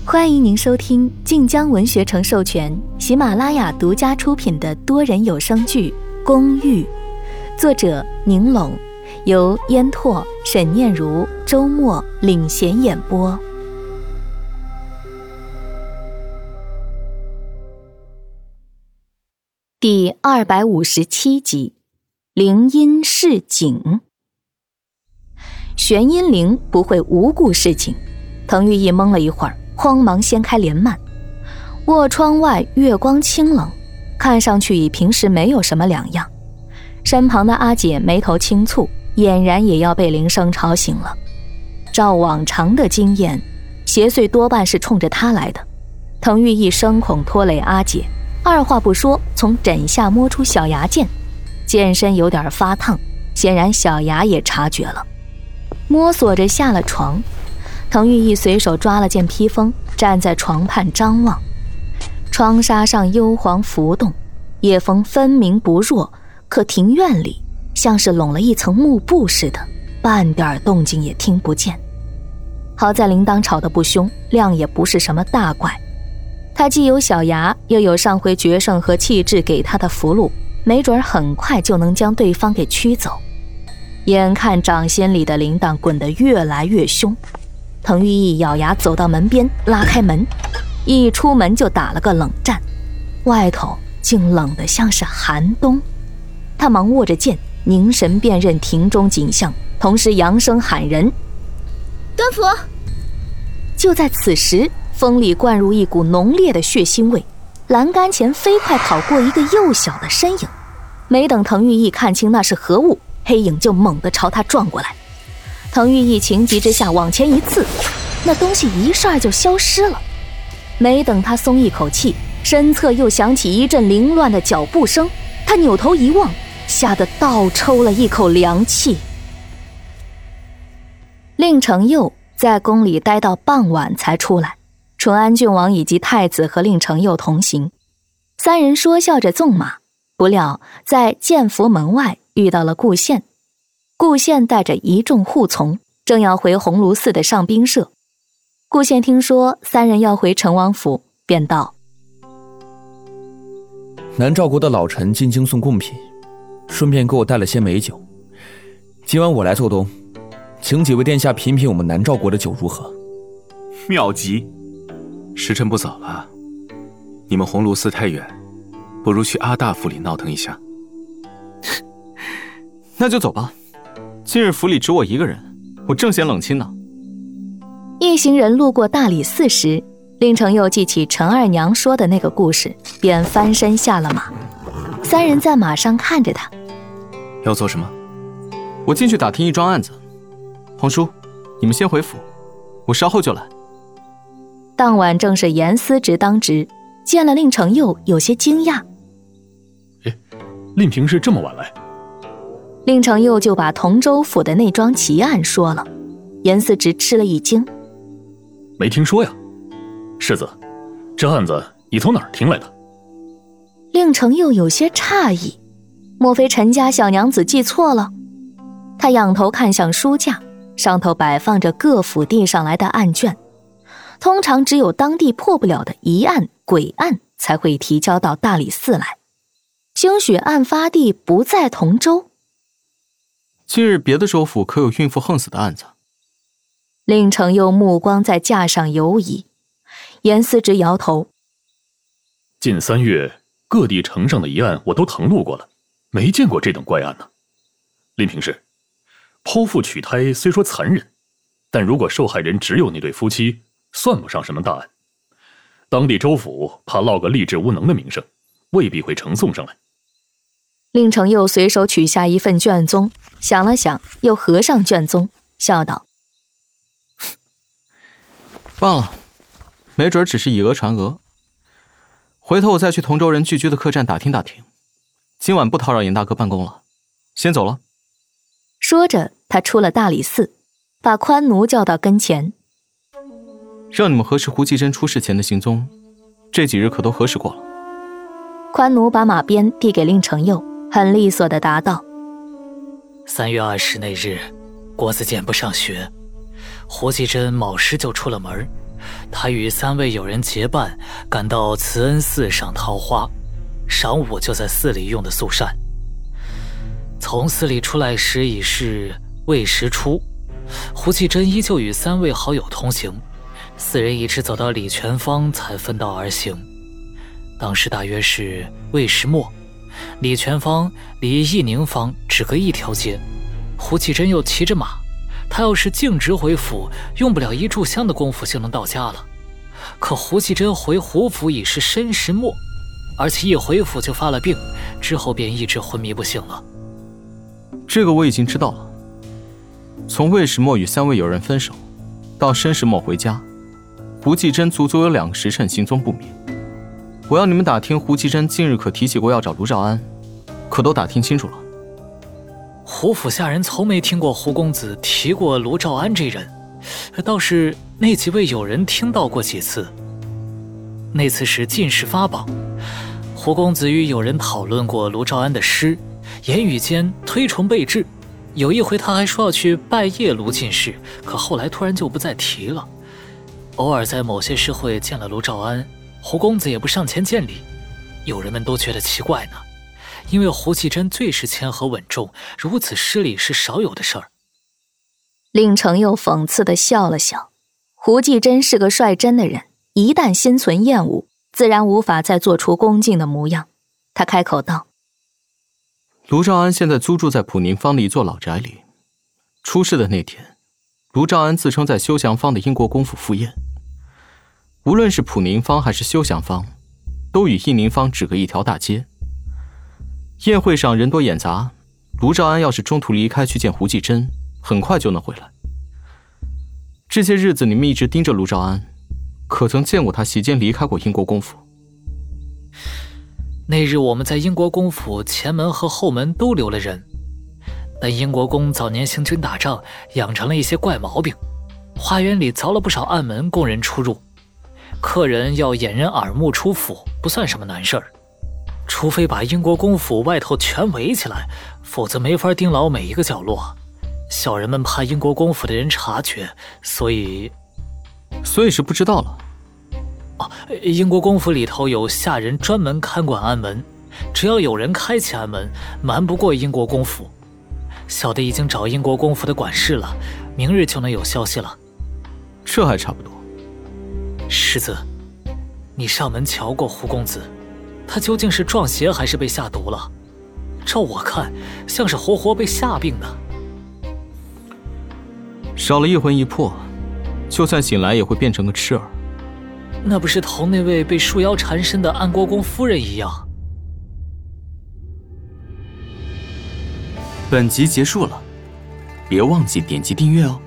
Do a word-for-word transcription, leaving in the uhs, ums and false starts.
欢迎您收听晋江文学城授权、喜马拉雅独家出品的多人有声剧《公寓》，作者宁拢，由烟拓、沈念如、周末领衔演播。第二百五十七集，灵音示警。玄阴灵不会无故示警，滕玉义懵了一会儿，慌忙掀开帘幔。卧窗外月光清冷，看上去与平时没有什么两样。身旁的阿姐眉头轻蹙，俨然也要被铃声吵醒了。照往常的经验，邪祟多半是冲着她来的。滕玉义生恐拖累阿姐，二话不说从枕下摸出小牙剑，剑身有点发烫，显然小牙也察觉了。摸索着下了床，滕玉义随手抓了件披风，站在床畔张望。窗纱上幽黄浮动，夜风分明不弱，可庭院里像是拢了一层幕布似的，半点动静也听不见。好在铃铛吵得不凶，亮也不是什么大怪。他既有小牙，又有上回决胜和气质给他的符箓，没准很快就能将对方给驱走。眼看掌心里的铃铛滚得越来越凶，滕玉义咬牙走到门边，拉开门，一出门就打了个冷战，外头竟冷得像是寒冬。他忙握着剑，凝神辨认庭中景象，同时扬声喊人： 端府！ 就在此时，风里灌入一股浓烈的血腥味，栏杆前飞快跑过一个幼小的身影。没等滕玉义看清那是何物，黑影就猛地朝他撞过来。滕玉义情急之下往前一刺，那东西一下就消失了。没等他松一口气，身侧又响起一阵凌乱的脚步声，他扭头一望，吓得倒抽了一口凉气。令程佑在宫里待到傍晚才出来，淳安郡王以及太子和令程佑同行，三人说笑着纵马，不料在建福门外遇到了顾宪。顾宪带着一众护从，正要回鸿胪寺的上宾社。顾宪听说三人要回成王府，便道： 南诏国的老臣进京送贡品，顺便给我带了些美酒。今晚我来做东，请几位殿下品品我们南诏国的酒如何？ 妙极！时辰不早了，你们鸿胪寺太远，不如去阿大府里闹腾一下。 那就走吧。今日府里只我一个人，我正嫌冷清呢。 一行人路过大理寺时，令程佑记起陈二娘说的那个故事，便翻身下了马。三人在马上看着他。 要做什么？ 我进去打听一桩案子。皇叔，你们先回府，我稍后就来。 当晚正是严思直当值，见了令程佑有些惊讶。 哎，令平是这么晚来？ 令程佑就把同州府的那桩奇案说了。严思直吃了一惊。 没听说呀。世子，这案子你从哪儿听来的？ 令程佑有些诧异，莫非陈家小娘子记错了？他仰头看向书架，上头摆放着各府递上来的案卷，通常只有当地破不了的疑案、诡案才会提交到大理寺来。兴许案发地不在同州。 近日别的州府可有孕妇横死的案子？ 令程佑目光在架上游移。严思直摇头。 近三月各地呈上的疑案我都誊录过了，没见过这等怪案呢。令平氏，剖腹取胎虽说残忍，但如果受害人只有那对夫妻，算不上什么大案。当地州府怕落个吏治无能的名声，未必会呈送上来。 令程佑随手取下一份卷宗，想了想，又合上卷宗，笑道： 罢了，没准只是以讹传讹。回头我再去同州人聚居的客栈打听打听。今晚不叨扰严大哥办公了，先走了。 说着，他出了大理寺，把宽奴叫到跟前。 让你们核实胡继珍出事前的行踪，这几日可都核实过了。 宽奴把马鞭递给令程佑，很利索地答道： 三月二十那日，郭子健不上学，胡继珍卯时就出了门， 他与三位友人结伴赶到慈恩寺赏桃花，晌午就在寺里用的宿膳。从寺里出来时已是未时初，胡继珍依旧与三位好友同行，四人一直走到礼泉坊才分道而行。当时大约是未时末，礼泉坊离义宁坊只隔一条街，胡继珍又骑着马，他要是径直回府，用不了一炷香的功夫就能到家了。可胡继珍回胡府已是申时末，而且一回府就发了病，之后便一直昏迷不醒了。 这个我已经知道了。从魏时末与三位友人分手，到申时末回家，胡继珍足足有两个时辰行踪不明。我要你们打听胡继珍近日可提起过要找卢兆安，可都打听清楚了？ 胡府下人从没听过胡公子提过卢兆安这人，倒是那几位友人听到过几次。那次是进士发榜，胡公子与友人讨论过卢兆安的诗，言语间推崇备至。有一回他还说要去拜谒卢进士，可后来突然就不再提了。偶尔在某些诗会见了卢兆安，胡公子也不上前见礼，友人们都觉得奇怪呢。因为胡继珍最是谦和稳重，如此失礼是少有的事儿。 令程又讽刺地笑了笑。胡继珍是个率真的人，一旦心存厌恶，自然无法再做出恭敬的模样。他开口道： 卢兆安现在租住在普宁坊的一座老宅里。出事的那天，卢兆安自称在休祥坊的英国公府赴宴。无论是普宁坊还是休祥坊，都与义宁坊只隔一条大街。宴会上人多眼杂，卢兆安要是中途离开去见胡继珍，很快就能回来。这些日子你们一直盯着卢兆安，可曾见过他席间离开过英国公府？ 那日我们在英国公府前门和后门都留了人，但英国公早年行军打仗，养成了一些怪毛病，花园里凿了不少暗门供人出入。客人要掩人耳目出府，不算什么难事儿，除非把英国公府外头全围起来，否则没法盯牢每一个角落。小人们怕英国公府的人察觉，所以所以是不知道了。 哦，英国公府里头有下人专门看管暗门，只要有人开启暗门，瞒不过英国公府。小的已经找英国公府的管事了，明日就能有消息了。 这还差不多。 世子，你上门瞧过胡公子，他究竟是撞邪还是被下毒了？照我看，像是活活被吓病的。 少了一魂一魄，就算醒来也会变成个痴儿。 那不是同那位被束腰缠身的安国公夫人一样？ 本集结束了，别忘记点击订阅哦。